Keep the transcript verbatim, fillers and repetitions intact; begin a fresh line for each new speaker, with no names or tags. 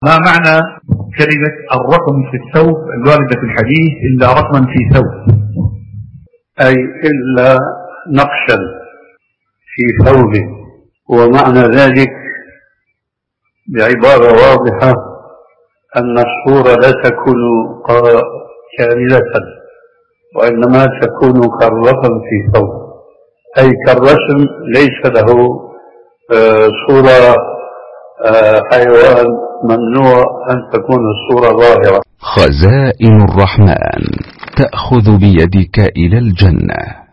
ما معنى كلمة الرقم في الثوب الواردة في الحديث إلا رقما في ثوب؟
أي إلا نقشا في ثوبه، ومعنى ذلك بعبارة واضحة أن الصورة لا تكون كاملة، وإنما تكون كالرقم في ثوب، أي كالرسم ليس له صورة حيوان، ممنوع أن تكون الصورة ظاهرة.
خزائن الرحمن تأخذ بيدك إلى الجنة.